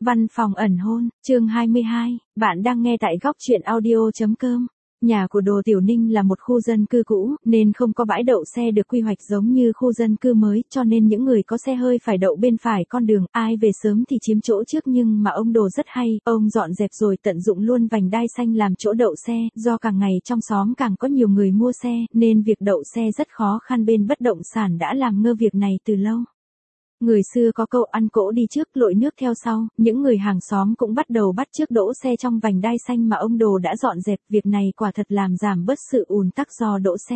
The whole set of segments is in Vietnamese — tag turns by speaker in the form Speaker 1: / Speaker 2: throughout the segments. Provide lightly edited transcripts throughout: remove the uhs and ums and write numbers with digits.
Speaker 1: Văn phòng ẩn hôn, chương 22, bạn đang nghe tại góc truyện audio.com. Nhà của Đồ Tiểu Ninh là một khu dân cư cũ, nên không có bãi đậu xe được quy hoạch giống như khu dân cư mới, cho nên những người có xe hơi phải đậu bên phải con đường, ai về sớm thì chiếm chỗ trước, nhưng mà ông Đồ rất hay, ông dọn dẹp rồi tận dụng luôn vành đai xanh làm chỗ đậu xe, do càng ngày trong xóm càng có nhiều người mua xe, nên việc đậu xe rất khó khăn, bên bất động sản đã làm ngơ việc này từ lâu. Người xưa có câu ăn cỗ đi trước lội nước theo sau, những người hàng xóm cũng bắt đầu bắt chước đỗ xe trong vành đai xanh mà ông Đồ đã dọn dẹp, việc này quả thật làm giảm bớt sự ùn tắc do đỗ xe.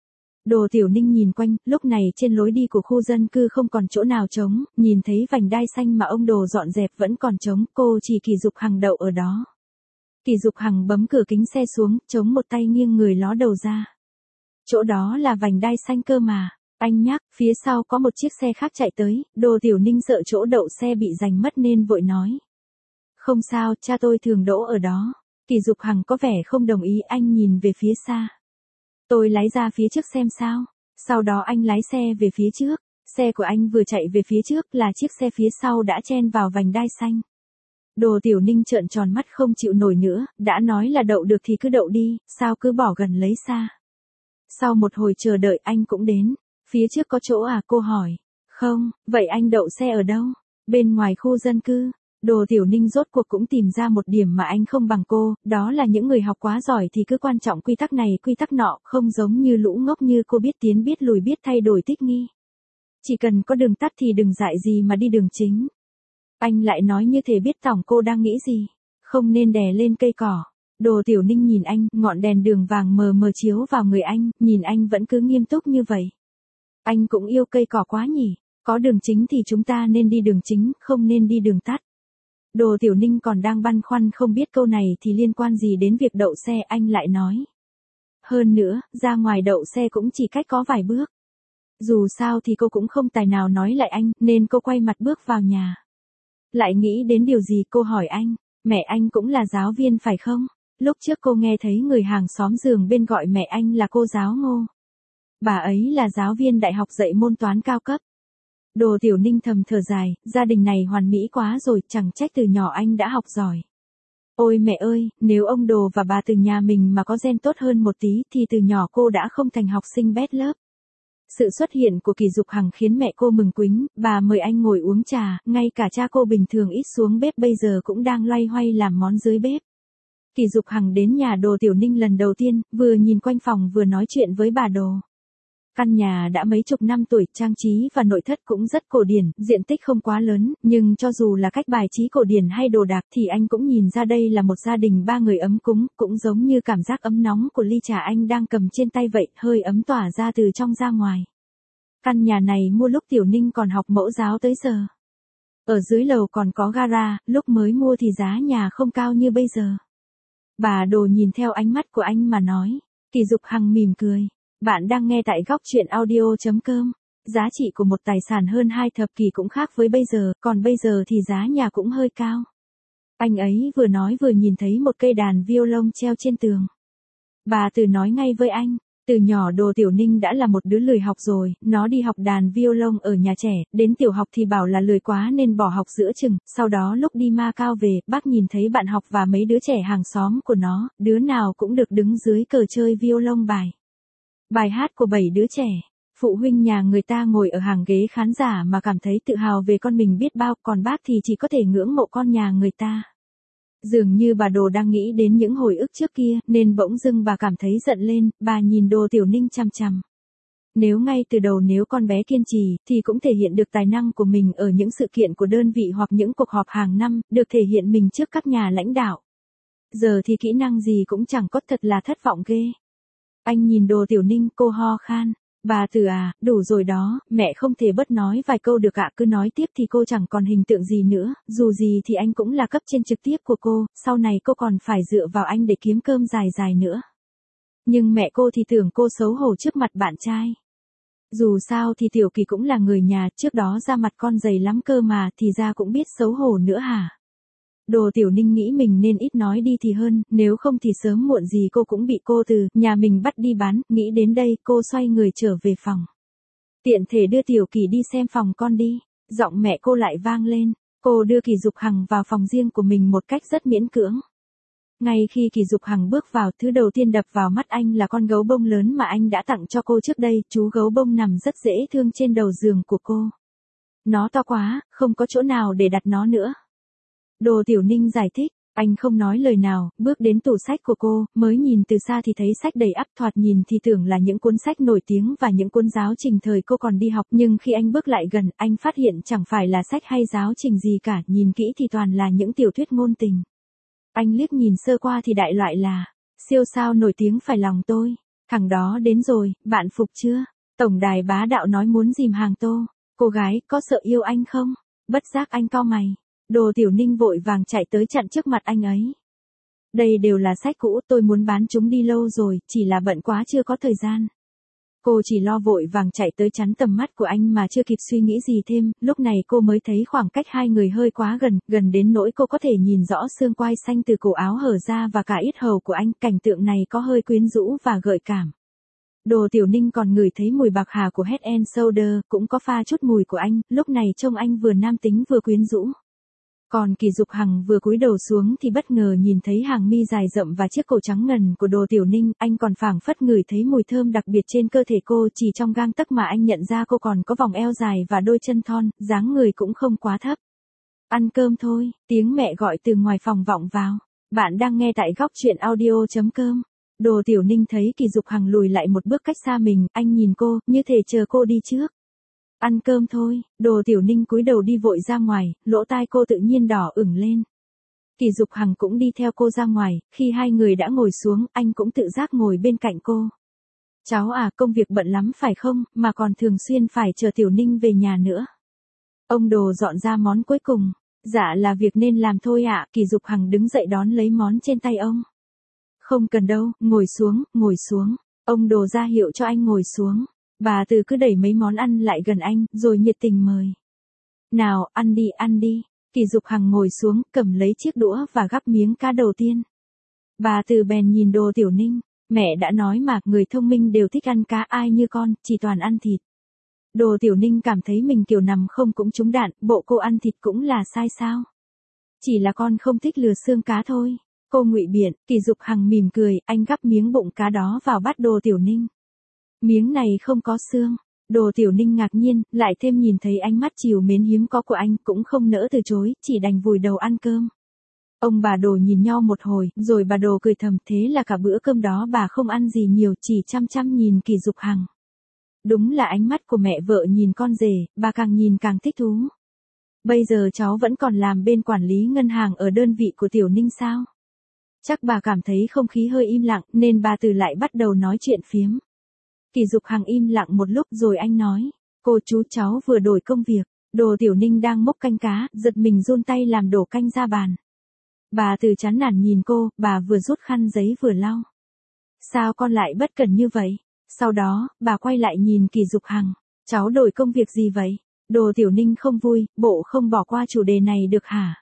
Speaker 1: Đồ Tiểu Ninh nhìn quanh, lúc này trên lối đi của khu dân cư không còn chỗ nào trống, nhìn thấy vành đai xanh mà ông Đồ dọn dẹp vẫn còn trống, cô chỉ Kỳ Dục Hằng đậu ở đó. Kỳ Dục Hằng bấm cửa kính xe xuống, chống một tay nghiêng người ló đầu ra. Chỗ đó là vành đai xanh cơ mà. Anh nhắc, phía sau có một chiếc xe khác chạy tới, Đồ Tiểu Ninh sợ chỗ đậu xe bị giành mất nên vội nói. Không sao, cha tôi thường đỗ ở đó. Kỳ Dục Hằng có vẻ không đồng ý, anh nhìn về phía xa. Tôi lái ra phía trước xem sao. Sau đó anh lái xe về phía trước. Xe của anh vừa chạy về phía trước là chiếc xe phía sau đã chen vào vành đai xanh. Đồ Tiểu Ninh trợn tròn mắt không chịu nổi nữa, đã nói là đậu được thì cứ đậu đi, sao cứ bỏ gần lấy xa. Sau một hồi chờ đợi anh cũng đến. Phía trước có chỗ à, cô hỏi. Không, vậy anh đậu xe ở đâu? Bên ngoài khu dân cư. Đồ Tiểu Ninh rốt cuộc cũng tìm ra một điểm mà anh không bằng cô, đó là những người học quá giỏi thì cứ quan trọng quy tắc này quy tắc nọ, không giống như lũ ngốc như cô biết tiến biết lùi biết thay đổi thích nghi. Chỉ cần có đường tắt thì đừng dại gì mà đi đường chính. Anh lại nói như thể biết tỏng cô đang nghĩ gì. Không nên đè lên cây cỏ. Đồ Tiểu Ninh nhìn anh, ngọn đèn đường vàng mờ mờ chiếu vào người anh, nhìn anh vẫn cứ nghiêm túc như vậy. Anh cũng yêu cây cỏ quá nhỉ, có đường chính thì chúng ta nên đi đường chính, không nên đi đường tắt. Đồ Tiểu Ninh còn đang băn khoăn không biết câu này thì liên quan gì đến việc đậu xe, anh lại nói. Hơn nữa, ra ngoài đậu xe cũng chỉ cách có vài bước. Dù sao thì cô cũng không tài nào nói lại anh, nên cô quay mặt bước vào nhà. Lại nghĩ đến điều gì cô hỏi anh, mẹ anh cũng là giáo viên phải không? Lúc trước cô nghe thấy người hàng xóm giường bên gọi mẹ anh là cô giáo Ngô. Bà ấy là giáo viên đại học dạy môn toán cao cấp. Đồ Tiểu Ninh thầm thở dài, gia đình này hoàn mỹ quá rồi, chẳng trách từ nhỏ anh đã học giỏi. Ôi mẹ ơi, nếu ông Đồ và bà từ nhà mình mà có gen tốt hơn một tí thì từ nhỏ cô đã không thành học sinh bét lớp. Sự xuất hiện của Kỳ Dục Hằng khiến mẹ cô mừng quính, bà mời anh ngồi uống trà, ngay cả cha cô bình thường ít xuống bếp bây giờ cũng đang loay hoay làm món dưới bếp. Kỳ Dục Hằng đến nhà Đồ Tiểu Ninh lần đầu tiên, vừa nhìn quanh phòng vừa nói chuyện với bà Đồ. Căn nhà đã mấy chục năm tuổi, trang trí và nội thất cũng rất cổ điển, diện tích không quá lớn, nhưng cho dù là cách bài trí cổ điển hay đồ đạc thì anh cũng nhìn ra đây là một gia đình ba người ấm cúng, cũng giống như cảm giác ấm nóng của ly trà anh đang cầm trên tay vậy, hơi ấm tỏa ra từ trong ra ngoài. Căn nhà này mua lúc Tiểu Ninh còn học mẫu giáo tới giờ. Ở dưới lầu còn có gara, lúc mới mua thì giá nhà không cao như bây giờ. Bà Đồ nhìn theo ánh mắt của anh mà nói. Kỳ Dục Hằng mỉm cười. Bạn đang nghe tại góc truyện audio.com. Giá trị của một tài sản hơn 2 thập kỷ cũng khác với bây giờ, còn bây giờ thì giá nhà cũng hơi cao. Anh ấy vừa nói vừa nhìn thấy một cây đàn violon treo trên tường. Bà Từ nói ngay với anh, từ nhỏ Đồ Tiểu Ninh đã là một đứa lười học rồi, nó đi học đàn violon ở nhà trẻ, đến tiểu học thì bảo là lười quá nên bỏ học giữa chừng, sau đó lúc đi Macau về, bác nhìn thấy bạn học và mấy đứa trẻ hàng xóm của nó, đứa nào cũng được đứng dưới cờ chơi violon bài hát của 7 đứa trẻ. Phụ huynh nhà người ta ngồi ở hàng ghế khán giả mà cảm thấy tự hào về con mình biết bao, còn bác thì chỉ có thể ngưỡng mộ con nhà người ta. Dường như bà Đồ đang nghĩ đến những hồi ức trước kia, nên bỗng dưng bà cảm thấy giận lên, bà nhìn Đồ Tiểu Ninh chằm chằm. Nếu ngay từ đầu nếu con bé kiên trì, thì cũng thể hiện được tài năng của mình ở những sự kiện của đơn vị hoặc những cuộc họp hàng năm, được thể hiện mình trước các nhà lãnh đạo. Giờ thì kỹ năng gì cũng chẳng có, thật là thất vọng ghê. Anh nhìn Đồ Tiểu Ninh, cô ho khan. Bà Từ à, đủ rồi đó, mẹ không thể bớt nói vài câu được ạ, cứ nói tiếp thì cô chẳng còn hình tượng gì nữa, dù gì thì anh cũng là cấp trên trực tiếp của cô, sau này cô còn phải dựa vào anh để kiếm cơm dài dài nữa. Nhưng mẹ cô thì tưởng cô xấu hổ trước mặt bạn trai. Dù sao thì Tiểu Kỳ cũng là người nhà, trước đó ra mặt con dày lắm cơ mà, thì ra cũng biết xấu hổ nữa hả? Đồ Tiểu Ninh nghĩ mình nên ít nói đi thì hơn, nếu không thì sớm muộn gì cô cũng bị cô từ nhà mình bắt đi bán, nghĩ đến đây cô xoay người trở về phòng. Tiện thể đưa Tiểu Kỳ đi xem phòng con đi, giọng mẹ cô lại vang lên. Cô đưa Kỳ Dục Hằng vào phòng riêng của mình một cách rất miễn cưỡng. Ngay khi Kỳ Dục Hằng bước vào, thứ đầu tiên đập vào mắt anh là con gấu bông lớn mà anh đã tặng cho cô trước đây, chú gấu bông nằm rất dễ thương trên đầu giường của cô. Nó to quá, không có chỗ nào để đặt nó nữa. Đồ Tiểu Ninh giải thích, anh không nói lời nào, bước đến tủ sách của cô, mới nhìn từ xa thì thấy sách đầy ắp, thoạt nhìn thì tưởng là những cuốn sách nổi tiếng và những cuốn giáo trình thời cô còn đi học, nhưng khi anh bước lại gần, anh phát hiện chẳng phải là sách hay giáo trình gì cả, nhìn kỹ thì toàn là những tiểu thuyết ngôn tình. Anh liếc nhìn sơ qua thì đại loại là, siêu sao nổi tiếng phải lòng tôi. Thằng đó đến rồi, bạn phục chưa? Tổng đài bá đạo nói muốn dìm hàng tô. Cô gái, có sợ yêu anh không? Bất giác anh cau mày. Đồ Tiểu Ninh vội vàng chạy tới chặn trước mặt anh ấy. Đây đều là sách cũ, tôi muốn bán chúng đi lâu rồi, chỉ là bận quá chưa có thời gian. Cô chỉ lo vội vàng chạy tới chắn tầm mắt của anh mà chưa kịp suy nghĩ gì thêm, lúc này cô mới thấy khoảng cách hai người hơi quá gần, gần đến nỗi cô có thể nhìn rõ xương quai xanh từ cổ áo hở ra và cả yết hầu của anh, cảnh tượng này có hơi quyến rũ và gợi cảm. Đồ Tiểu Ninh còn ngửi thấy mùi bạc hà của Head and Shoulder, cũng có pha chút mùi của anh, lúc này trông anh vừa nam tính vừa quyến rũ. Còn Kỳ Dục Hằng vừa cúi đầu xuống thì bất ngờ nhìn thấy hàng mi dài rậm và chiếc cổ trắng ngần của Đồ Tiểu Ninh, anh còn phảng phất ngửi thấy mùi thơm đặc biệt trên cơ thể cô, chỉ trong gang tấc mà anh nhận ra cô còn có vòng eo dài và đôi chân thon, dáng người cũng không quá thấp. Ăn cơm thôi, tiếng mẹ gọi từ ngoài phòng vọng vào. Bạn đang nghe tại góc truyện audio.com. Đồ Tiểu Ninh thấy Kỳ Dục Hằng lùi lại một bước cách xa mình, anh nhìn cô, như thể chờ cô đi trước. Ăn cơm thôi, Đồ Tiểu Ninh cúi đầu đi vội ra ngoài, lỗ tai cô tự nhiên đỏ ửng lên. Kỳ Dục Hằng cũng đi theo cô ra ngoài, khi hai người đã ngồi xuống, anh cũng tự giác ngồi bên cạnh cô. Cháu à, công việc bận lắm phải không, mà còn thường xuyên phải chờ Tiểu Ninh về nhà nữa. Ông Đồ dọn ra món cuối cùng. Dạ là việc nên làm thôi ạ, Kỳ Dục Hằng đứng dậy đón lấy món trên tay ông. Không cần đâu, ngồi xuống, ngồi xuống. Ông Đồ ra hiệu cho anh ngồi xuống. Bà Từ cứ đẩy mấy món ăn lại gần anh, rồi nhiệt tình mời. Nào, ăn đi, ăn đi. Kỳ Dục Hằng ngồi xuống, cầm lấy chiếc đũa và gắp miếng cá đầu tiên. Bà Từ bèn nhìn Đồ Tiểu Ninh. Mẹ đã nói mà, người thông minh đều thích ăn cá, ai như con, chỉ toàn ăn thịt. Đồ Tiểu Ninh cảm thấy mình kiểu nằm không cũng trúng đạn, bộ cô ăn thịt cũng là sai sao? Chỉ là con không thích lừa xương cá thôi. Cô ngụy biện, Kỳ Dục Hằng mỉm cười, anh gắp miếng bụng cá đó vào bát Đồ Tiểu Ninh. Miếng này không có xương. Đồ Tiểu Ninh ngạc nhiên, lại thêm nhìn thấy ánh mắt trìu mến hiếm có của anh, cũng không nỡ từ chối, chỉ đành vùi đầu ăn cơm. Ông bà Đồ nhìn nhau một hồi, rồi bà Đồ cười thầm, thế là cả bữa cơm đó bà không ăn gì nhiều, chỉ chăm chăm nhìn Kỳ Dục Hằng. Đúng là ánh mắt của mẹ vợ nhìn con rể, bà càng nhìn càng thích thú. Bây giờ cháu vẫn còn làm bên quản lý ngân hàng ở đơn vị của Tiểu Ninh sao? Chắc bà cảm thấy không khí hơi im lặng, nên bà Từ lại bắt đầu nói chuyện phiếm. Kỳ Dục Hằng im lặng một lúc rồi anh nói, cô chú cháu vừa đổi công việc. Đồ Tiểu Ninh đang múc canh cá, giật mình run tay làm đổ canh ra bàn. Bà Từ chán nản nhìn cô, bà vừa rút khăn giấy vừa lau. Sao con lại bất cẩn như vậy? Sau đó, bà quay lại nhìn Kỳ Dục Hằng. Cháu đổi công việc gì vậy? Đồ Tiểu Ninh không vui, bộ không bỏ qua chủ đề này được hả?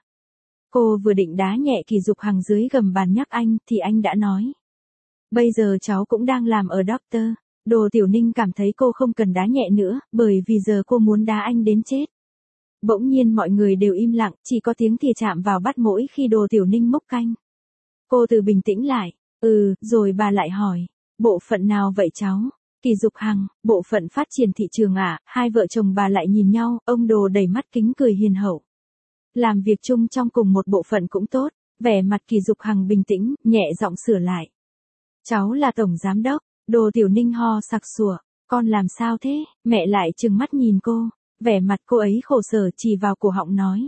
Speaker 1: Cô vừa định đá nhẹ Kỳ Dục Hằng dưới gầm bàn nhắc anh, thì anh đã nói. Bây giờ cháu cũng đang làm ở Doctor. Đồ Tiểu Ninh cảm thấy cô không cần đá nhẹ nữa, bởi vì giờ cô muốn đá anh đến chết. Bỗng nhiên mọi người đều im lặng, chỉ có tiếng thìa chạm vào bát mỗi khi Đồ Tiểu Ninh múc canh. Cô từ bình tĩnh lại. Rồi bà lại hỏi. Bộ phận nào vậy cháu? Kỳ Dục Hằng, bộ phận phát triển thị trường ạ. Hai vợ chồng bà lại nhìn nhau, ông Đồ đầy mắt kính cười hiền hậu. Làm việc chung trong cùng một bộ phận cũng tốt. Vẻ mặt Kỳ Dục Hằng bình tĩnh, nhẹ giọng sửa lại. Cháu là tổng giám đốc. Đồ Tiểu Ninh ho sặc sủa. Con làm sao thế? Mẹ lại trừng mắt nhìn cô. Vẻ mặt cô ấy khổ sở chỉ vào cổ họng nói.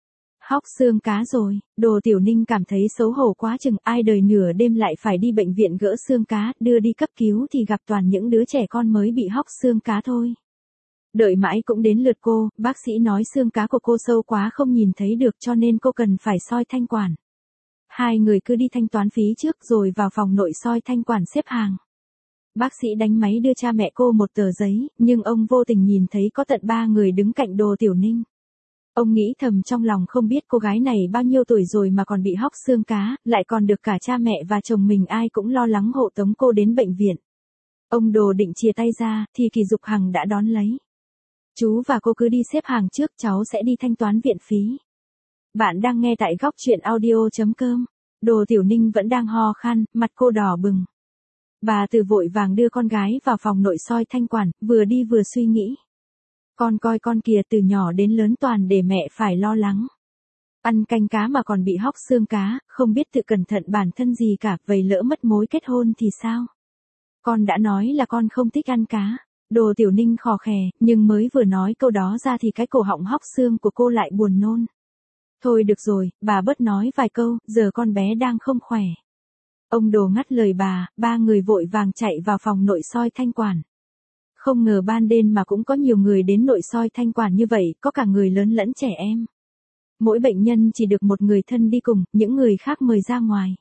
Speaker 1: Hóc xương cá rồi. Đồ Tiểu Ninh cảm thấy xấu hổ quá chừng, ai đời nửa đêm lại phải đi bệnh viện gỡ xương cá, đưa đi cấp cứu thì gặp toàn những đứa trẻ con mới bị hóc xương cá thôi. Đợi mãi cũng đến lượt cô, bác sĩ nói xương cá của cô sâu quá không nhìn thấy được cho nên cô cần phải soi thanh quản. Hai người cứ đi thanh toán phí trước rồi vào phòng nội soi thanh quản xếp hàng. Bác sĩ đánh máy đưa cha mẹ cô một tờ giấy, nhưng ông vô tình nhìn thấy có tận 3 người đứng cạnh Đồ Tiểu Ninh. Ông nghĩ thầm trong lòng không biết cô gái này bao nhiêu tuổi rồi mà còn bị hóc xương cá, lại còn được cả cha mẹ và chồng mình ai cũng lo lắng hộ tống cô đến bệnh viện. Ông Đồ định chia tay ra, thì Kỳ Dục Hằng đã đón lấy. Chú và cô cứ đi xếp hàng trước, cháu sẽ đi thanh toán viện phí. Bạn đang nghe tại góc chuyện audio.com. Đồ Tiểu Ninh vẫn đang ho khan, mặt cô đỏ bừng. Bà Từ vội vàng đưa con gái vào phòng nội soi thanh quản, vừa đi vừa suy nghĩ. Con coi con kìa, từ nhỏ đến lớn toàn để mẹ phải lo lắng. Ăn canh cá mà còn bị hóc xương cá, không biết tự cẩn thận bản thân gì cả, vậy lỡ mất mối kết hôn thì sao? Con đã nói là con không thích ăn cá. Đồ Tiểu Ninh khò khè, nhưng mới vừa nói câu đó ra thì cái cổ họng hóc xương của cô lại buồn nôn. Thôi được rồi, bà bớt nói vài câu, giờ con bé đang không khỏe. Ông Đồ ngắt lời bà, ba người vội vàng chạy vào phòng nội soi thanh quản. Không ngờ ban đêm mà cũng có nhiều người đến nội soi thanh quản như vậy, có cả người lớn lẫn trẻ em. Mỗi bệnh nhân chỉ được một người thân đi cùng, những người khác mời ra ngoài.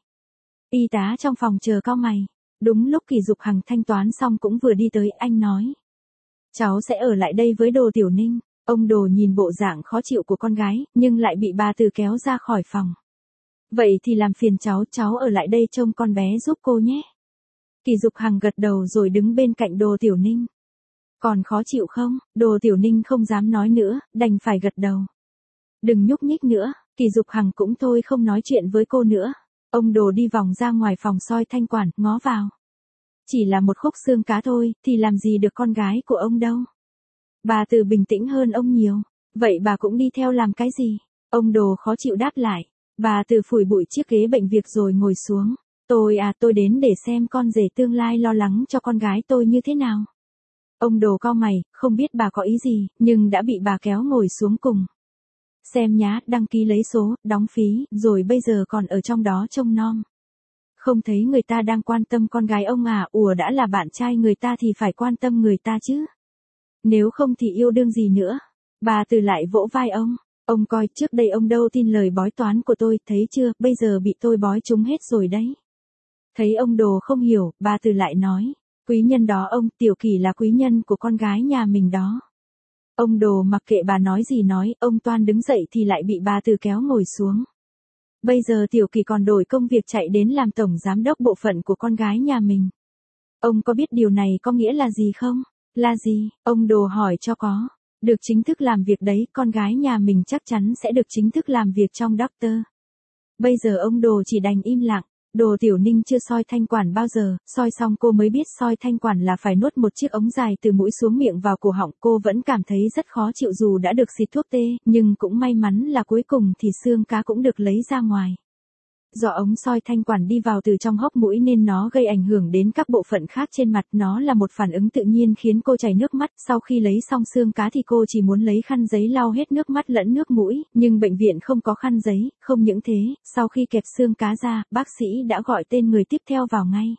Speaker 1: Y tá trong phòng chờ cau mày. Đúng lúc Kỳ Dục Hằng thanh toán xong cũng vừa đi tới, anh nói. Cháu sẽ ở lại đây với Đồ Tiểu Ninh. Ông Đồ nhìn bộ dạng khó chịu của con gái, nhưng lại bị bà Từ kéo ra khỏi phòng. Vậy thì làm phiền cháu ở lại đây trông con bé giúp cô nhé. Kỳ Dục Hằng gật đầu rồi đứng bên cạnh Đồ Tiểu Ninh. Còn khó chịu không? Đồ Tiểu Ninh không dám nói nữa, đành phải gật đầu. Đừng nhúc nhích nữa, Kỳ Dục Hằng cũng thôi không nói chuyện với cô nữa. Ông Đồ đi vòng ra ngoài phòng soi thanh quản, ngó vào. Chỉ là một khúc xương cá thôi, thì làm gì được con gái của ông đâu. Bà Từ bình tĩnh hơn ông nhiều. Vậy bà cũng đi theo làm cái gì? Ông Đồ khó chịu đáp lại. Bà Từ phủi bụi chiếc ghế bệnh việc rồi ngồi xuống. Tôi đến để xem con rể tương lai lo lắng cho con gái tôi như thế nào. Ông Đồ cau mày, không biết bà có ý gì, nhưng đã bị bà kéo ngồi xuống cùng. Xem nhá, đăng ký lấy số, đóng phí, rồi bây giờ còn ở trong đó trông nom. Không thấy người ta đang quan tâm con gái ông à, đã là bạn trai người ta thì phải quan tâm người ta chứ. Nếu không thì yêu đương gì nữa. Bà Từ lại vỗ vai ông coi, trước đây ông đâu tin lời bói toán của tôi, thấy chưa, bây giờ bị tôi bói trúng hết rồi đấy. Thấy ông Đồ không hiểu, bà Từ lại nói, quý nhân đó ông, Tiểu Kỳ là quý nhân của con gái nhà mình đó. Ông Đồ mặc kệ bà nói gì nói, ông toan đứng dậy thì lại bị bà Từ kéo ngồi xuống. Bây giờ Tiểu Kỳ còn đổi công việc chạy đến làm tổng giám đốc bộ phận của con gái nhà mình. Ông có biết điều này có nghĩa là gì không? Là gì? Ông Đồ hỏi cho có. Được chính thức làm việc đấy, con gái nhà mình chắc chắn sẽ được chính thức làm việc trong Doctor. Bây giờ ông Đồ chỉ đành im lặng. Đồ Tiểu Ninh chưa soi thanh quản bao giờ, soi xong cô mới biết soi thanh quản là phải nuốt một chiếc ống dài từ mũi xuống miệng vào cổ họng. Cô vẫn cảm thấy rất khó chịu dù đã được xịt thuốc tê, nhưng cũng may mắn là cuối cùng thì xương cá cũng được lấy ra ngoài. Do ống soi thanh quản đi vào từ trong hốc mũi nên nó gây ảnh hưởng đến các bộ phận khác trên mặt, nó là một phản ứng tự nhiên khiến cô chảy nước mắt. Sau khi lấy xong xương cá thì cô chỉ muốn lấy khăn giấy lau hết nước mắt lẫn nước mũi, nhưng bệnh viện không có khăn giấy. Không những thế, sau khi kẹp xương cá ra, bác sĩ đã gọi tên người tiếp theo vào ngay.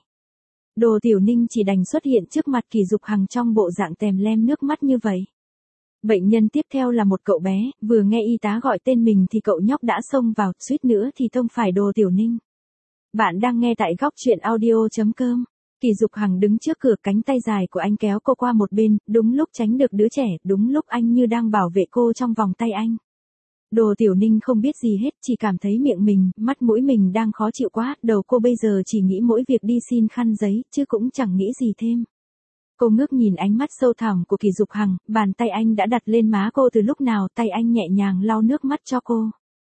Speaker 1: Đồ Tiểu Ninh chỉ đành xuất hiện trước mặt Kỳ Dục Hằng trong bộ dạng tèm lem nước mắt như vậy. Bệnh nhân tiếp theo là một cậu bé, vừa nghe y tá gọi tên mình thì cậu nhóc đã xông vào, suýt nữa thì tông phải Đồ Tiểu Ninh. Bạn đang nghe tại góc chuyện audio.com. Kỳ Dục Hằng đứng trước cửa, cánh tay dài của anh kéo cô qua một bên, đúng lúc tránh được đứa trẻ, đúng lúc anh như đang bảo vệ cô trong vòng tay anh. Đồ Tiểu Ninh không biết gì hết, chỉ cảm thấy miệng mình, mắt mũi mình đang khó chịu quá, đầu cô bây giờ chỉ nghĩ mỗi việc đi xin khăn giấy, chứ cũng chẳng nghĩ gì thêm. Cô ngước nhìn ánh mắt sâu thẳm của Kỳ Dục Hằng, bàn tay anh đã đặt lên má cô từ lúc nào, tay anh nhẹ nhàng lau nước mắt cho cô.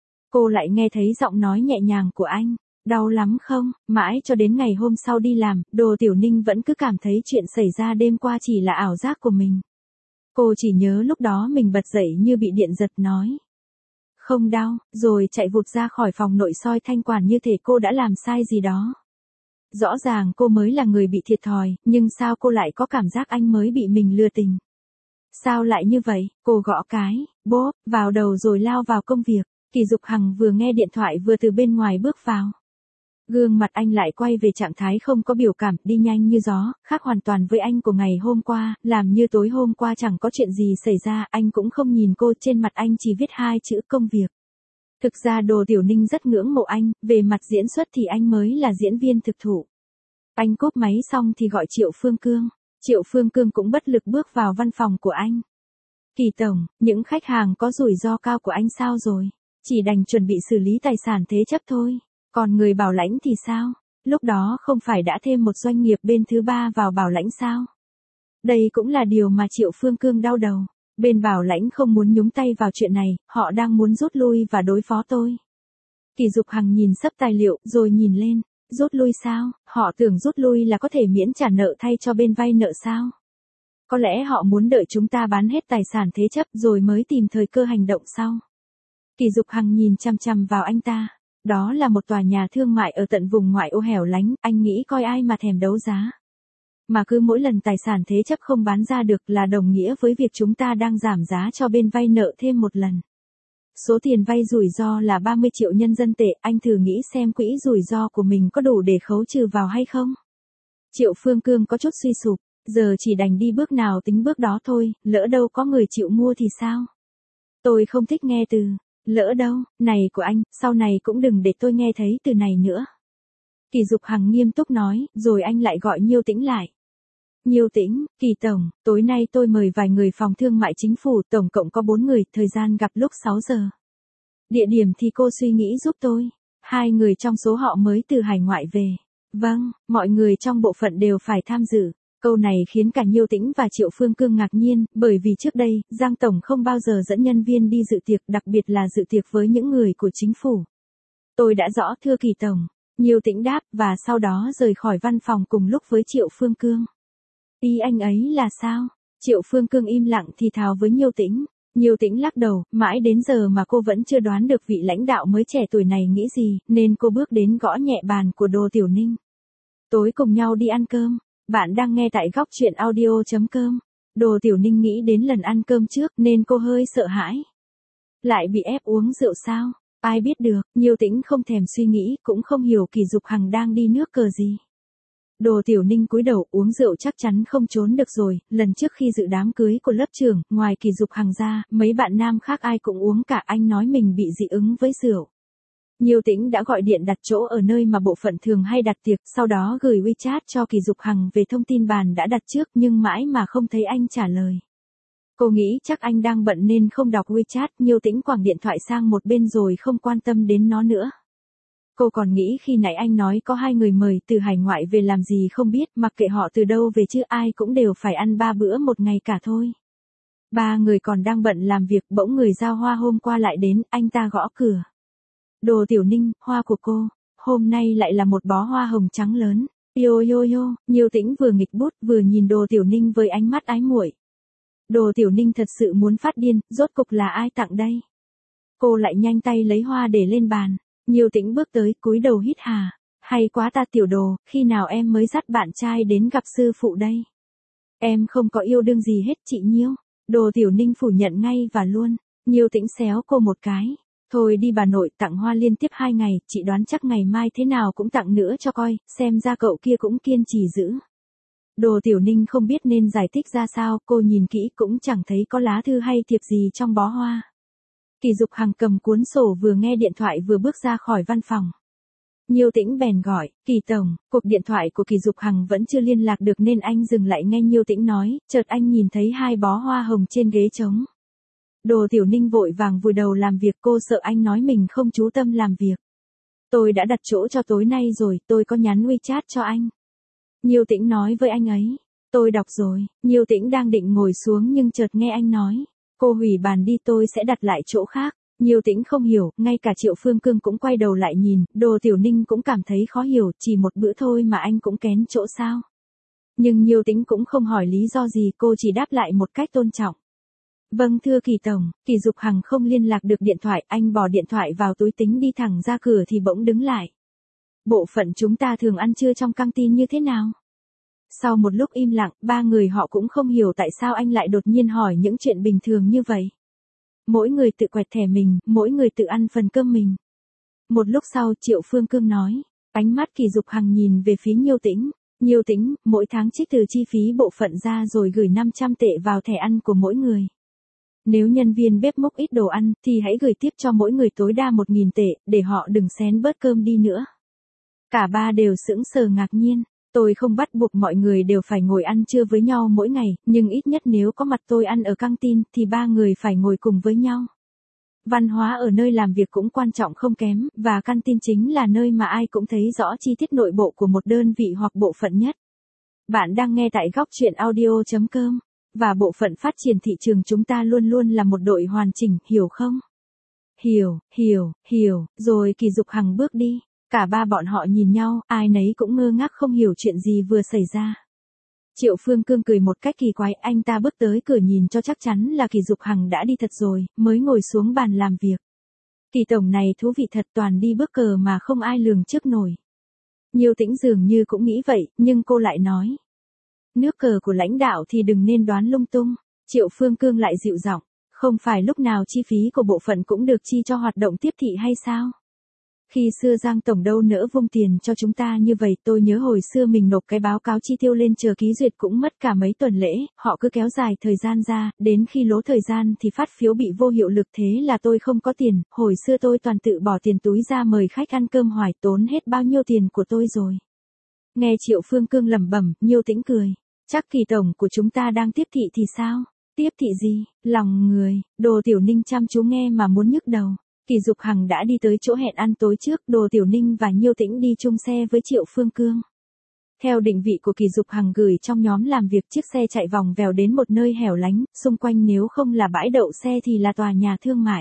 Speaker 1: Cô lại nghe thấy giọng nói nhẹ nhàng của anh, đau lắm không? Mãi cho đến ngày hôm sau đi làm, Đồ Tiểu Ninh vẫn cứ cảm thấy chuyện xảy ra đêm qua chỉ là ảo giác của mình. Cô chỉ nhớ lúc đó mình bật dậy như bị điện giật, nói không đau, rồi chạy vụt ra khỏi phòng nội soi thanh quản như thể cô đã làm sai gì đó. Rõ ràng cô mới là người bị thiệt thòi, nhưng sao cô lại có cảm giác anh mới bị mình lừa tình? Sao lại như vậy? Cô gõ cái, bốp, vào đầu rồi lao vào công việc. Kỳ Dục Hằng vừa nghe điện thoại vừa từ bên ngoài bước vào. Gương mặt anh lại quay về trạng thái không có biểu cảm, đi nhanh như gió, khác hoàn toàn với anh của ngày hôm qua, làm như tối hôm qua chẳng có chuyện gì xảy ra. Anh cũng không nhìn cô, trên mặt anh chỉ viết hai chữ công việc. Thực ra Đồ Tiểu Ninh rất ngưỡng mộ anh, về mặt diễn xuất thì anh mới là diễn viên thực thụ. Anh cúp máy xong thì gọi Triệu Phương Cương. Triệu Phương Cương cũng bất lực bước vào văn phòng của anh. Kỳ tổng, những khách hàng có rủi ro cao của anh sao rồi? Chỉ đành chuẩn bị xử lý tài sản thế chấp thôi. Còn người bảo lãnh thì sao? Lúc đó không phải đã thêm một doanh nghiệp bên thứ ba vào bảo lãnh sao? Đây cũng là điều mà Triệu Phương Cương đau đầu. Bên bảo lãnh không muốn nhúng tay vào chuyện này, họ đang muốn rút lui và đối phó tôi. Kỳ Dục Hằng nhìn sấp tài liệu rồi nhìn lên. Rút lui sao? Họ tưởng rút lui là có thể miễn trả nợ thay cho bên vay nợ sao? Có lẽ họ muốn đợi chúng ta bán hết tài sản thế chấp rồi mới tìm thời cơ hành động sau. Kỳ Dục Hằng nhìn chằm chằm vào anh ta. Đó là một tòa nhà thương mại ở tận vùng ngoại ô hẻo lánh, anh nghĩ coi ai mà thèm đấu giá. Mà cứ mỗi lần tài sản thế chấp không bán ra được là đồng nghĩa với việc chúng ta đang giảm giá cho bên vay nợ thêm một lần. Số tiền vay rủi ro là 30 triệu nhân dân tệ, anh thử nghĩ xem quỹ rủi ro của mình có đủ để khấu trừ vào hay không? Triệu Phương Cương có chút suy sụp, giờ chỉ đành đi bước nào tính bước đó thôi, lỡ đâu có người chịu mua thì sao? Tôi không thích nghe từ, lỡ đâu, này của anh, sau này cũng đừng để tôi nghe thấy từ này nữa. Kỳ Dục Hằng nghiêm túc nói, rồi anh lại gọi Nhiêu Tĩnh lại. Nhiêu Tĩnh, Kỳ Tổng, tối nay tôi mời vài người phòng thương mại chính phủ, tổng cộng có 4 người, thời gian gặp lúc 6 giờ. Địa điểm thì cô suy nghĩ giúp tôi. 2 người trong số họ mới từ hải ngoại về. Vâng, mọi người trong bộ phận đều phải tham dự. Câu này khiến cả Nhiêu Tĩnh và Triệu Phương Cương ngạc nhiên, bởi vì trước đây, Giang Tổng không bao giờ dẫn nhân viên đi dự tiệc, đặc biệt là dự tiệc với những người của chính phủ. Tôi đã rõ thưa Kỳ Tổng. Nhiêu Tĩnh đáp, và sau đó rời khỏi văn phòng cùng lúc với Triệu Phương Cương. Ý anh ấy là sao? Triệu Phương Cương im lặng thì thào với Nhiêu Tĩnh. Nhiêu Tĩnh lắc đầu, mãi đến giờ mà cô vẫn chưa đoán được vị lãnh đạo mới trẻ tuổi này nghĩ gì, nên cô bước đến gõ nhẹ bàn của Đồ Tiểu Ninh. Tối cùng nhau đi ăn cơm. Bạn đang nghe tại góc truyện audio.com. Đồ Tiểu Ninh nghĩ đến lần ăn cơm trước nên cô hơi sợ hãi. Lại bị ép uống rượu sao? Ai biết được, Nhiêu Tĩnh không thèm suy nghĩ, cũng không hiểu Kỳ Dục Hằng đang đi nước cờ gì. Đồ Tiểu Ninh cúi đầu, uống rượu chắc chắn không trốn được rồi, lần trước khi dự đám cưới của lớp trưởng, ngoài Kỳ Dục Hằng ra, mấy bạn nam khác ai cũng uống cả, anh nói mình bị dị ứng với rượu. Nhiêu Tĩnh đã gọi điện đặt chỗ ở nơi mà bộ phận thường hay đặt tiệc, sau đó gửi WeChat cho Kỳ Dục Hằng về thông tin bàn đã đặt trước nhưng mãi mà không thấy anh trả lời. Cô nghĩ chắc anh đang bận nên không đọc WeChat, Nhiêu Tĩnh quẳng điện thoại sang một bên rồi không quan tâm đến nó nữa. Cô còn nghĩ khi nãy anh nói có 2 người mời từ hải ngoại về làm gì không biết, mặc kệ họ từ đâu về chứ ai cũng đều phải ăn 3 bữa một ngày cả thôi. 3 người còn đang bận làm việc, bỗng người giao hoa hôm qua lại đến, anh ta gõ cửa. Đồ Tiểu Ninh, hoa của cô, hôm nay lại là một bó hoa hồng trắng lớn. Yo yo yo, Nhiêu Tĩnh vừa nghịch bút vừa nhìn Đồ Tiểu Ninh với ánh mắt ái muội. Đồ Tiểu Ninh thật sự muốn phát điên, rốt cục là ai tặng đây? Cô lại nhanh tay lấy hoa để lên bàn. Nhiêu Tĩnh bước tới, cúi đầu hít hà. Hay quá ta Tiểu Đồ, khi nào em mới dắt bạn trai đến gặp sư phụ đây? Em không có yêu đương gì hết chị Nhiêu. Đồ Tiểu Ninh phủ nhận ngay và luôn. Nhiêu Tĩnh xéo cô một cái. Thôi đi bà nội, tặng hoa liên tiếp 2 ngày, chị đoán chắc ngày mai thế nào cũng tặng nữa cho coi, xem ra cậu kia cũng kiên trì dữ. Đồ Tiểu Ninh không biết nên giải thích ra sao, cô nhìn kỹ cũng chẳng thấy có lá thư hay thiệp gì trong bó hoa. Kỳ Dục Hằng cầm cuốn sổ vừa nghe điện thoại vừa bước ra khỏi văn phòng. Nhiêu Tĩnh bèn gọi, Kỳ Tổng, cuộc điện thoại của Kỳ Dục Hằng vẫn chưa liên lạc được nên anh dừng lại nghe Nhiêu Tĩnh nói, chợt anh nhìn thấy 2 bó hoa hồng trên ghế trống. Đồ Tiểu Ninh vội vàng vùi đầu làm việc, cô sợ anh nói mình không chú tâm làm việc. Tôi đã đặt chỗ cho tối nay rồi, tôi có nhắn WeChat cho anh. Nhiêu Tĩnh nói với anh ấy. Tôi đọc rồi. Nhiêu Tĩnh đang định ngồi xuống nhưng chợt nghe anh nói. Cô hủy bàn đi, tôi sẽ đặt lại chỗ khác. Nhiêu Tĩnh không hiểu, ngay cả Triệu Phương Cương cũng quay đầu lại nhìn, Đồ Tiểu Ninh cũng cảm thấy khó hiểu, chỉ một bữa thôi mà anh cũng kén chỗ sao. Nhưng Nhiêu Tĩnh cũng không hỏi lý do gì, cô chỉ đáp lại một cách tôn trọng. Vâng thưa Kỳ Tổng, Kỳ Dục Hằng không liên lạc được điện thoại, anh bỏ điện thoại vào túi tính đi thẳng ra cửa thì bỗng đứng lại. Bộ phận chúng ta thường ăn trưa trong căng tin như thế nào? Sau một lúc im lặng, 3 người họ cũng không hiểu tại sao anh lại đột nhiên hỏi những chuyện bình thường như vậy. Mỗi người tự quẹt thẻ mình, mỗi người tự ăn phần cơm mình. Một lúc sau Triệu Phương Cương nói, ánh mắt Kỳ Dục Hằng nhìn về phía Nhiêu Tĩnh. Nhiêu Tĩnh, mỗi tháng trích từ chi phí bộ phận ra rồi gửi 500 tệ vào thẻ ăn của mỗi người. Nếu nhân viên bếp múc ít đồ ăn, thì hãy gửi tiếp cho mỗi người tối đa 1.000 tệ, để họ đừng xén bớt cơm đi nữa. Cả 3 đều sững sờ ngạc nhiên. Tôi không bắt buộc mọi người đều phải ngồi ăn trưa với nhau mỗi ngày, nhưng ít nhất nếu có mặt tôi ăn ở căng tin, thì 3 người phải ngồi cùng với nhau. Văn hóa ở nơi làm việc cũng quan trọng không kém, và căng tin chính là nơi mà ai cũng thấy rõ chi tiết nội bộ của một đơn vị hoặc bộ phận nhất. Bạn đang nghe tại góc truyện audio.com. Và bộ phận phát triển thị trường chúng ta luôn luôn là một đội hoàn chỉnh, hiểu không? Hiểu, rồi Kỳ Dục Hằng bước đi. Cả ba bọn họ nhìn nhau, ai nấy cũng ngơ ngác không hiểu chuyện gì vừa xảy ra. Triệu Phương Cương cười một cách kỳ quái, anh ta bước tới cửa nhìn cho chắc chắn là Kỳ Dục Hằng đã đi thật rồi, mới ngồi xuống bàn làm việc. Kỳ tổng này thú vị thật, toàn đi bước cờ mà không ai lường trước nổi. Nhiêu Tĩnh dường như cũng nghĩ vậy, nhưng cô lại nói. Nước cờ của lãnh đạo thì đừng nên đoán lung tung. Triệu Phương Cương lại dịu giọng, không phải lúc nào chi phí của bộ phận cũng được chi cho hoạt động tiếp thị hay sao? Khi xưa Giang Tổng đâu nỡ vung tiền cho chúng ta như vậy, tôi nhớ hồi xưa mình nộp cái báo cáo chi tiêu lên chờ ký duyệt cũng mất cả mấy tuần lễ, họ cứ kéo dài thời gian ra, đến khi lố thời gian thì phát phiếu bị vô hiệu lực, thế là tôi không có tiền, hồi xưa tôi toàn tự bỏ tiền túi ra mời khách ăn cơm hoài, tốn hết bao nhiêu tiền của tôi rồi. Nghe Triệu Phương Cương lẩm bẩm, Nhiêu Tĩnh cười, chắc Kỳ tổng của chúng ta đang tiếp thị thì sao? Tiếp thị gì? Lòng người. Đồ Tiểu Ninh chăm chú nghe mà muốn nhức đầu. Kỳ Dục Hằng đã đi tới chỗ hẹn ăn tối trước, Đồ Tiểu Ninh và Nhiêu Tĩnh đi chung xe với Triệu Phương Cương. Theo định vị của Kỳ Dục Hằng gửi trong nhóm làm việc, chiếc xe chạy vòng vèo đến một nơi hẻo lánh, xung quanh nếu không là bãi đậu xe thì là tòa nhà thương mại.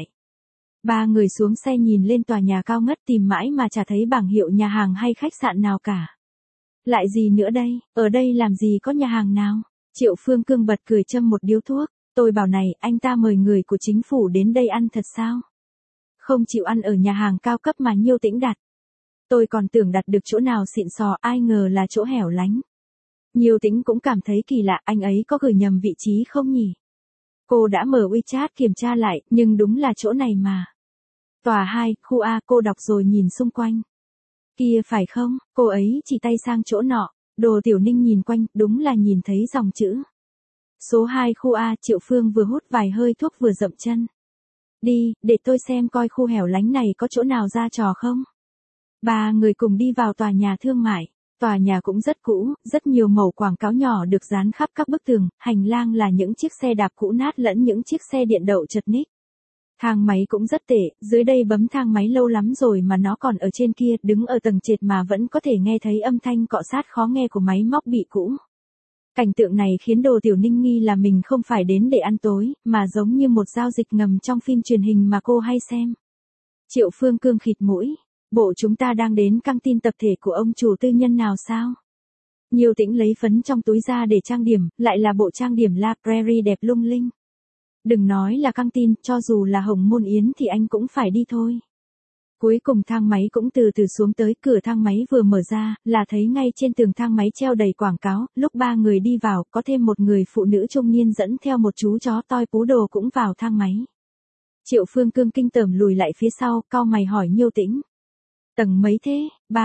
Speaker 1: Ba người xuống xe nhìn lên tòa nhà cao ngất, tìm mãi mà chả thấy bảng hiệu nhà hàng hay khách sạn nào cả. Lại gì nữa đây, ở đây làm gì có nhà hàng nào? Triệu Phương Cương bật cười châm một điếu thuốc, tôi bảo này, anh ta mời người của chính phủ đến đây ăn thật sao? Không chịu ăn ở nhà hàng cao cấp mà Nhiêu Tĩnh đặt. Tôi còn tưởng đặt được chỗ nào xịn sò, ai ngờ là chỗ hẻo lánh. Nhiêu Tĩnh cũng cảm thấy kỳ lạ, anh ấy có gửi nhầm vị trí không nhỉ? Cô đã mở WeChat kiểm tra lại, nhưng đúng là chỗ này mà. Tòa 2, khu A, cô đọc rồi nhìn xung quanh. Kia phải không? Cô ấy chỉ tay sang chỗ nọ. Đồ Tiểu Ninh nhìn quanh, đúng là nhìn thấy dòng chữ. Số 2 khu A. Triệu Phương vừa hút vài hơi thuốc vừa dậm chân. Đi, để tôi xem coi khu hẻo lánh này có chỗ nào ra trò không. Ba người cùng đi vào tòa nhà thương mại. Tòa nhà cũng rất cũ, rất nhiều mẩu quảng cáo nhỏ được dán khắp các bức tường, hành lang là những chiếc xe đạp cũ nát lẫn những chiếc xe điện đậu chật ních. Thang máy cũng rất tệ, dưới đây bấm thang máy lâu lắm rồi mà nó còn ở trên kia, đứng ở tầng trệt mà vẫn có thể nghe thấy âm thanh cọ sát khó nghe của máy móc bị cũ. Cảnh tượng này khiến Đồ Tiểu Ninh nghi là mình không phải đến để ăn tối, mà giống như một giao dịch ngầm trong phim truyền hình mà cô hay xem. Triệu Phương Cương khịt mũi, bộ chúng ta đang đến căng tin tập thể của ông chủ tư nhân nào sao? Nhiêu Tĩnh lấy phấn trong túi ra để trang điểm, lại là bộ trang điểm La Prairie đẹp lung linh. Đừng nói là căng tin, cho dù là Hồng Môn Yến thì anh cũng phải đi thôi. Cuối cùng thang máy cũng từ từ xuống tới, cửa thang máy vừa mở ra, là thấy ngay trên tường thang máy treo đầy quảng cáo, lúc ba người đi vào, có thêm một người phụ nữ trung niên dẫn theo một chú chó toi pú đồ cũng vào thang máy. Triệu Phương Cương kinh tởm lùi lại phía sau, cau mày hỏi Nhiêu Tĩnh. Tầng mấy thế?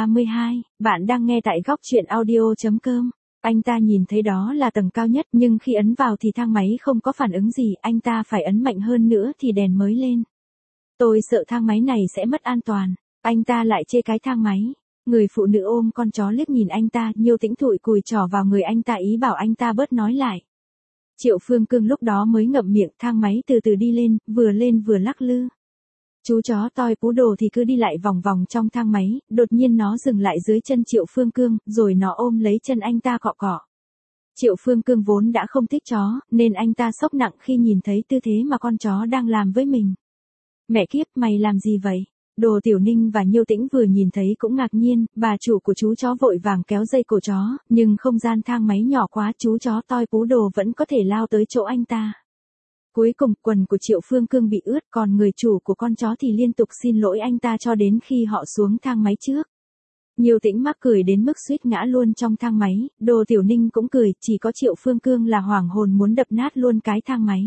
Speaker 1: 32, bạn đang nghe tại góc truyện audio.com. Anh ta nhìn thấy đó là tầng cao nhất, nhưng khi ấn vào thì thang máy không có phản ứng gì, anh ta phải ấn mạnh hơn nữa thì đèn mới lên. Tôi sợ thang máy này sẽ mất an toàn. Anh ta lại chê cái thang máy. Người phụ nữ ôm con chó liếc nhìn anh ta, Nhiêu Tĩnh thụi cùi trỏ vào người anh ta ý bảo anh ta bớt nói lại. Triệu Phương Cương lúc đó mới ngậm miệng, thang máy từ từ đi lên vừa lắc lư. Chú chó toi pú đồ thì cứ đi lại vòng vòng trong thang máy, đột nhiên nó dừng lại dưới chân Triệu Phương Cương, rồi nó ôm lấy chân anh ta cọ cọ. Triệu Phương Cương vốn đã không thích chó, nên anh ta sốc nặng khi nhìn thấy tư thế mà con chó đang làm với mình. Mẹ kiếp, mày làm gì vậy? Đồ Tiểu Ninh và Nhiêu Tĩnh vừa nhìn thấy cũng ngạc nhiên, bà chủ của chú chó vội vàng kéo dây cổ chó, nhưng không gian thang máy nhỏ quá, chú chó toi pú đồ vẫn có thể lao tới chỗ anh ta. Cuối cùng quần của Triệu Phương Cương bị ướt, còn người chủ của con chó thì liên tục xin lỗi anh ta cho đến khi họ xuống thang máy trước. Nhiêu Tĩnh mắc cười đến mức suýt ngã luôn trong thang máy, Đồ Tiểu Ninh cũng cười, chỉ có Triệu Phương Cương là hoảng hồn muốn đập nát luôn cái thang máy.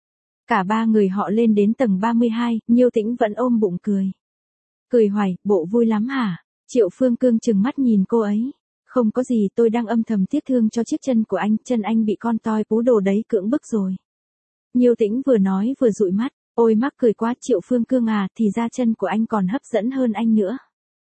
Speaker 1: Cả ba người họ lên đến tầng 32, Nhiêu Tĩnh vẫn ôm bụng cười. Cười hoài, bộ vui lắm hả? Triệu Phương Cương trừng mắt nhìn cô ấy. Không có gì, tôi đang âm thầm tiếc thương cho chiếc chân của anh, chân anh bị con toi pú đồ đấy cưỡng bức rồi. Nhiêu Tĩnh vừa nói vừa dụi mắt, ôi mắc cười quá Triệu Phương Cương à, thì ra chân của anh còn hấp dẫn hơn anh nữa.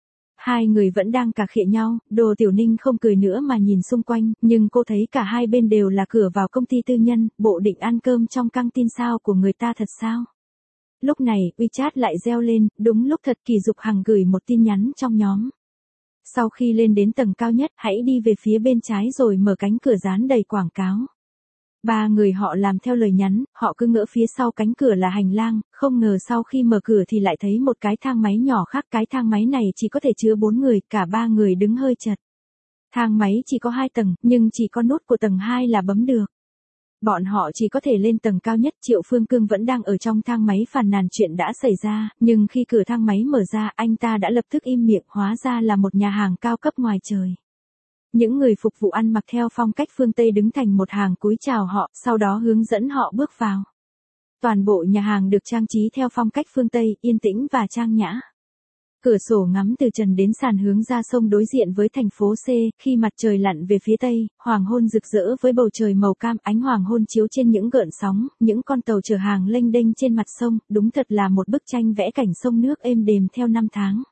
Speaker 1: Hai người vẫn đang cà khịa nhau, Đồ Tiểu Ninh không cười nữa mà nhìn xung quanh, nhưng cô thấy cả hai bên đều là cửa vào công ty tư nhân, bộ định ăn cơm trong căng tin sao của người ta thật sao? Lúc này, WeChat lại reo lên, đúng lúc thật Kỳ Dục Hằng gửi một tin nhắn trong nhóm. Sau khi lên đến tầng cao nhất, hãy đi về phía bên trái rồi mở cánh cửa dán đầy quảng cáo. Ba người họ làm theo lời nhắn, họ cứ ngỡ phía sau cánh cửa là hành lang, không ngờ sau khi mở cửa thì lại thấy một cái thang máy nhỏ khác. Cái thang máy này chỉ có thể chứa 4 người, cả 3 người đứng hơi chật. Thang máy chỉ có 2 tầng, nhưng chỉ có nút của tầng 2 là bấm được. Bọn họ chỉ có thể lên tầng cao nhất. Triệu Phương Cương vẫn đang ở trong thang máy phàn nàn chuyện đã xảy ra, nhưng khi cửa thang máy mở ra, anh ta đã lập tức im miệng, hóa ra là một nhà hàng cao cấp ngoài trời. Những người phục vụ ăn mặc theo phong cách phương Tây đứng thành một hàng cúi chào họ, sau đó hướng dẫn họ bước vào. Toàn bộ nhà hàng được trang trí theo phong cách phương Tây, yên tĩnh và trang nhã. Cửa sổ ngắm từ trần đến sàn hướng ra sông đối diện với thành phố C, khi mặt trời lặn về phía tây, hoàng hôn rực rỡ với bầu trời màu cam, ánh hoàng hôn chiếu trên những gợn sóng, những con tàu chở hàng lênh đênh trên mặt sông, đúng thật là một bức tranh vẽ cảnh sông nước êm đềm theo năm tháng.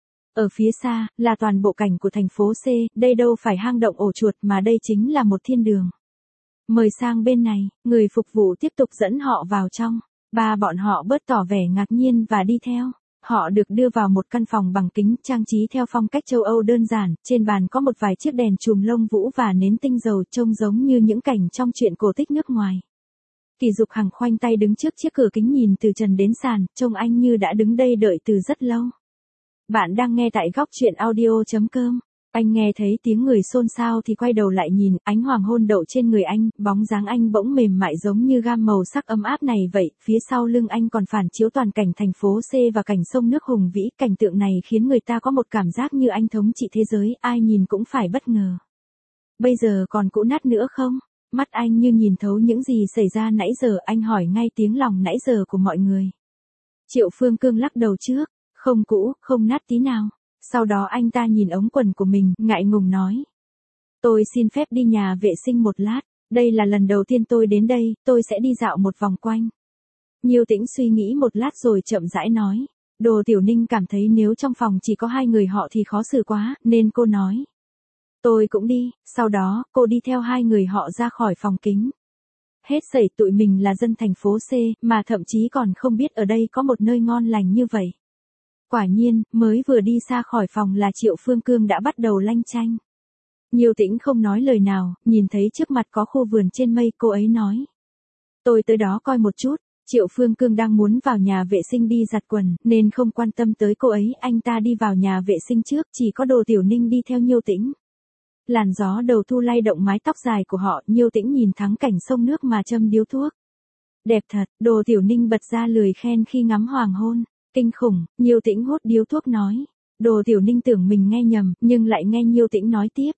Speaker 1: Ở phía xa, là toàn bộ cảnh của thành phố C, đây đâu phải hang động ổ chuột mà đây chính là một thiên đường. Mời sang bên này, người phục vụ tiếp tục dẫn họ vào trong. Ba bọn họ bớt tỏ vẻ ngạc nhiên và đi theo. Họ được đưa vào một căn phòng bằng kính trang trí theo phong cách châu Âu đơn giản, trên bàn có một vài chiếc đèn chùm lông vũ và nến tinh dầu trông giống như những cảnh trong truyện cổ tích nước ngoài. Kỳ Dục Hằng khoanh tay đứng trước chiếc cửa kính nhìn từ trần đến sàn, trông anh như đã đứng đây đợi từ rất lâu. Bạn đang nghe tại góc truyện audio.com. Anh nghe thấy tiếng người xôn xao thì quay đầu lại nhìn, ánh hoàng hôn đậu trên người anh, bóng dáng anh bỗng mềm mại giống như gam màu sắc ấm áp này vậy, phía sau lưng anh còn phản chiếu toàn cảnh thành phố C và cảnh sông nước hùng vĩ, cảnh tượng này khiến người ta có một cảm giác như anh thống trị thế giới, ai nhìn cũng phải bất ngờ. Bây giờ còn cũ nát nữa không? Mắt anh như nhìn thấu những gì xảy ra nãy giờ, anh hỏi ngay tiếng lòng nãy giờ của mọi người. Triệu Phương Cương lắc đầu trước, không cũ, không nát tí nào. Sau đó anh ta nhìn ống quần của mình, ngại ngùng nói. Tôi xin phép đi nhà vệ sinh một lát, đây là lần đầu tiên tôi đến đây, tôi sẽ đi dạo một vòng quanh. Nhiêu Tĩnh suy nghĩ một lát rồi chậm rãi nói. Đồ Tiểu Ninh cảm thấy nếu trong phòng chỉ có 2 người họ thì khó xử quá, nên cô nói. Tôi cũng đi, sau đó, cô đi theo 2 người họ ra khỏi phòng kính. Hết sẩy tụi mình là dân thành phố C, mà thậm chí còn không biết ở đây có một nơi ngon lành như vậy. Quả nhiên, mới vừa đi xa khỏi phòng là Triệu Phương Cương đã bắt đầu lanh chanh. Nhiêu Tĩnh không nói lời nào, nhìn thấy trước mặt có khu vườn trên mây, cô ấy nói. Tôi tới đó coi một chút. Triệu Phương Cương đang muốn vào nhà vệ sinh đi giặt quần, nên không quan tâm tới cô ấy, anh ta đi vào nhà vệ sinh trước, chỉ có Đồ Tiểu Ninh đi theo Nhiêu Tĩnh. Làn gió đầu thu lay động mái tóc dài của họ, Nhiêu Tĩnh nhìn thắng cảnh sông nước mà châm điếu thuốc. Đẹp thật, Đồ Tiểu Ninh bật ra lời khen khi ngắm hoàng hôn. Kinh khủng, Nhiêu Tĩnh hút điếu thuốc nói. Đồ Tiểu Ninh tưởng mình nghe nhầm, nhưng lại nghe Nhiêu Tĩnh nói tiếp.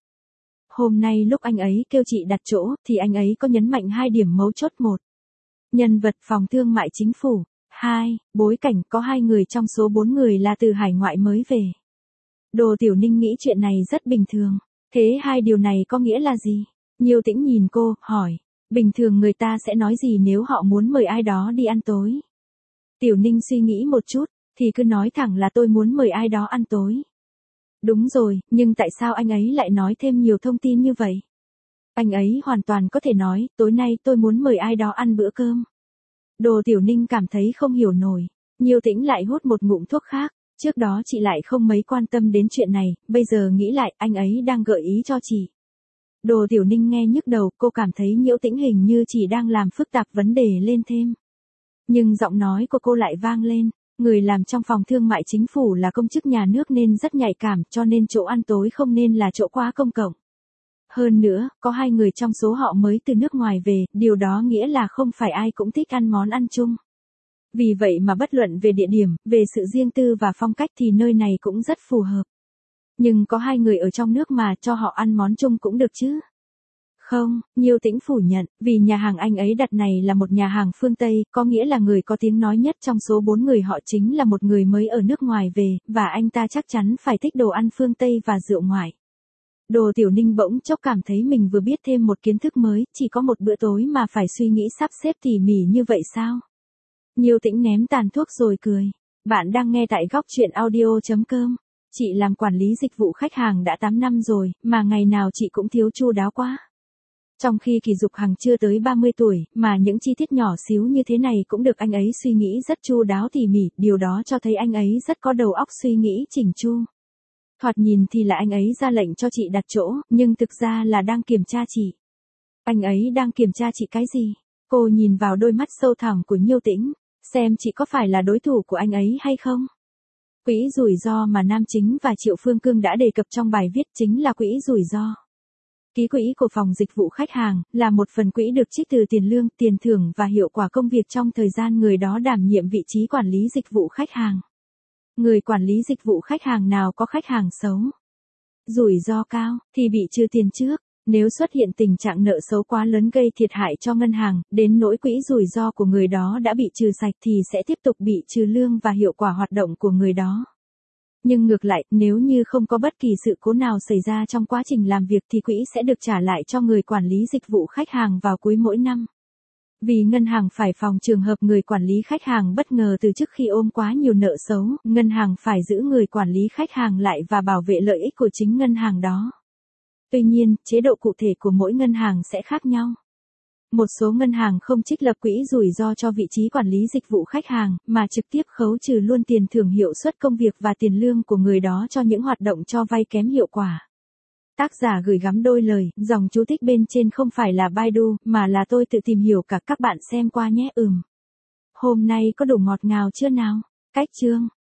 Speaker 1: Hôm nay lúc anh ấy kêu chị đặt chỗ, thì anh ấy có nhấn mạnh 2 điểm mấu chốt. 1. Nhân vật phòng thương mại chính phủ. 2. Bối cảnh, có 2 người trong số 4 người là từ hải ngoại mới về. Đồ Tiểu Ninh nghĩ chuyện này rất bình thường. Thế 2 điều này có nghĩa là gì? Nhiêu Tĩnh nhìn cô, hỏi. Bình thường người ta sẽ nói gì nếu họ muốn mời ai đó đi ăn tối? Tiểu Ninh suy nghĩ một chút, thì cứ nói thẳng là tôi muốn mời ai đó ăn tối. Đúng rồi, nhưng tại sao anh ấy lại nói thêm nhiều thông tin như vậy? Anh ấy hoàn toàn có thể nói, tối nay tôi muốn mời ai đó ăn bữa cơm. Đồ Tiểu Ninh cảm thấy không hiểu nổi. Nhiêu Tĩnh lại hút một ngụm thuốc khác. Trước đó chị lại không mấy quan tâm đến chuyện này, bây giờ nghĩ lại, anh ấy đang gợi ý cho chị. Đồ Tiểu Ninh nghe nhức đầu, cô cảm thấy Nhiêu Tĩnh hình như chỉ đang làm phức tạp vấn đề lên thêm. Nhưng giọng nói của cô lại vang lên, người làm trong phòng thương mại chính phủ là công chức nhà nước nên rất nhạy cảm, cho nên chỗ ăn tối không nên là chỗ quá công cộng. Hơn nữa, có 2 người trong số họ mới từ nước ngoài về, điều đó nghĩa là không phải ai cũng thích ăn món ăn chung. Vì vậy mà bất luận về địa điểm, về sự riêng tư và phong cách thì nơi này cũng rất phù hợp. Nhưng có 2 người ở trong nước mà cho họ ăn món chung cũng được chứ. Không, Nhiêu Tĩnh phủ nhận, vì nhà hàng anh ấy đặt này là một nhà hàng phương Tây, có nghĩa là người có tiếng nói nhất trong số 4 người họ chính là một người mới ở nước ngoài về, và anh ta chắc chắn phải thích đồ ăn phương Tây và rượu ngoại. Đồ Tiểu Ninh bỗng chốc cảm thấy mình vừa biết thêm một kiến thức mới, chỉ có một bữa tối mà phải suy nghĩ sắp xếp tỉ mỉ như vậy sao? Nhiêu Tĩnh ném tàn thuốc rồi cười. Bạn đang nghe tại góc truyện audio.com. Chị làm quản lý dịch vụ khách hàng đã 8 năm rồi, mà ngày nào chị cũng thiếu chu đáo quá. Trong khi Kỳ Dục Hằng chưa tới 30 tuổi, mà những chi tiết nhỏ xíu như thế này cũng được anh ấy suy nghĩ rất chu đáo tỉ mỉ, điều đó cho thấy anh ấy rất có đầu óc suy nghĩ chỉnh chu. Thoạt nhìn thì là anh ấy ra lệnh cho chị đặt chỗ, nhưng thực ra là đang kiểm tra chị. Anh ấy đang kiểm tra chị cái gì? Cô nhìn vào đôi mắt sâu thẳm của Nhiêu Tĩnh, xem chị có phải là đối thủ của anh ấy hay không? Quỹ rủi ro mà Nam Chính và Triệu Phương Cương đã đề cập trong bài viết chính là quỹ rủi ro. Ký quỹ của phòng dịch vụ khách hàng là một phần quỹ được trích từ tiền lương, tiền thưởng và hiệu quả công việc trong thời gian người đó đảm nhiệm vị trí quản lý dịch vụ khách hàng. Người quản lý dịch vụ khách hàng nào có khách hàng xấu, rủi ro cao, thì bị trừ tiền trước. Nếu xuất hiện tình trạng nợ xấu quá lớn gây thiệt hại cho ngân hàng, đến nỗi quỹ rủi ro của người đó đã bị trừ sạch thì sẽ tiếp tục bị trừ lương và hiệu quả hoạt động của người đó. Nhưng ngược lại, nếu như không có bất kỳ sự cố nào xảy ra trong quá trình làm việc thì quỹ sẽ được trả lại cho người quản lý dịch vụ khách hàng vào cuối mỗi năm. Vì ngân hàng phải phòng trường hợp người quản lý khách hàng bất ngờ từ chức khi ôm quá nhiều nợ xấu, ngân hàng phải giữ người quản lý khách hàng lại và bảo vệ lợi ích của chính ngân hàng đó. Tuy nhiên, chế độ cụ thể của mỗi ngân hàng sẽ khác nhau. Một số ngân hàng không trích lập quỹ rủi ro cho vị trí quản lý dịch vụ khách hàng, mà trực tiếp khấu trừ luôn tiền thưởng hiệu suất công việc và tiền lương của người đó cho những hoạt động cho vay kém hiệu quả. Tác giả gửi gắm đôi lời, dòng chú thích bên trên không phải là Baidu, mà là tôi tự tìm hiểu cả, các bạn xem qua nhé. Hôm nay có đủ ngọt ngào chưa nào? Cách chương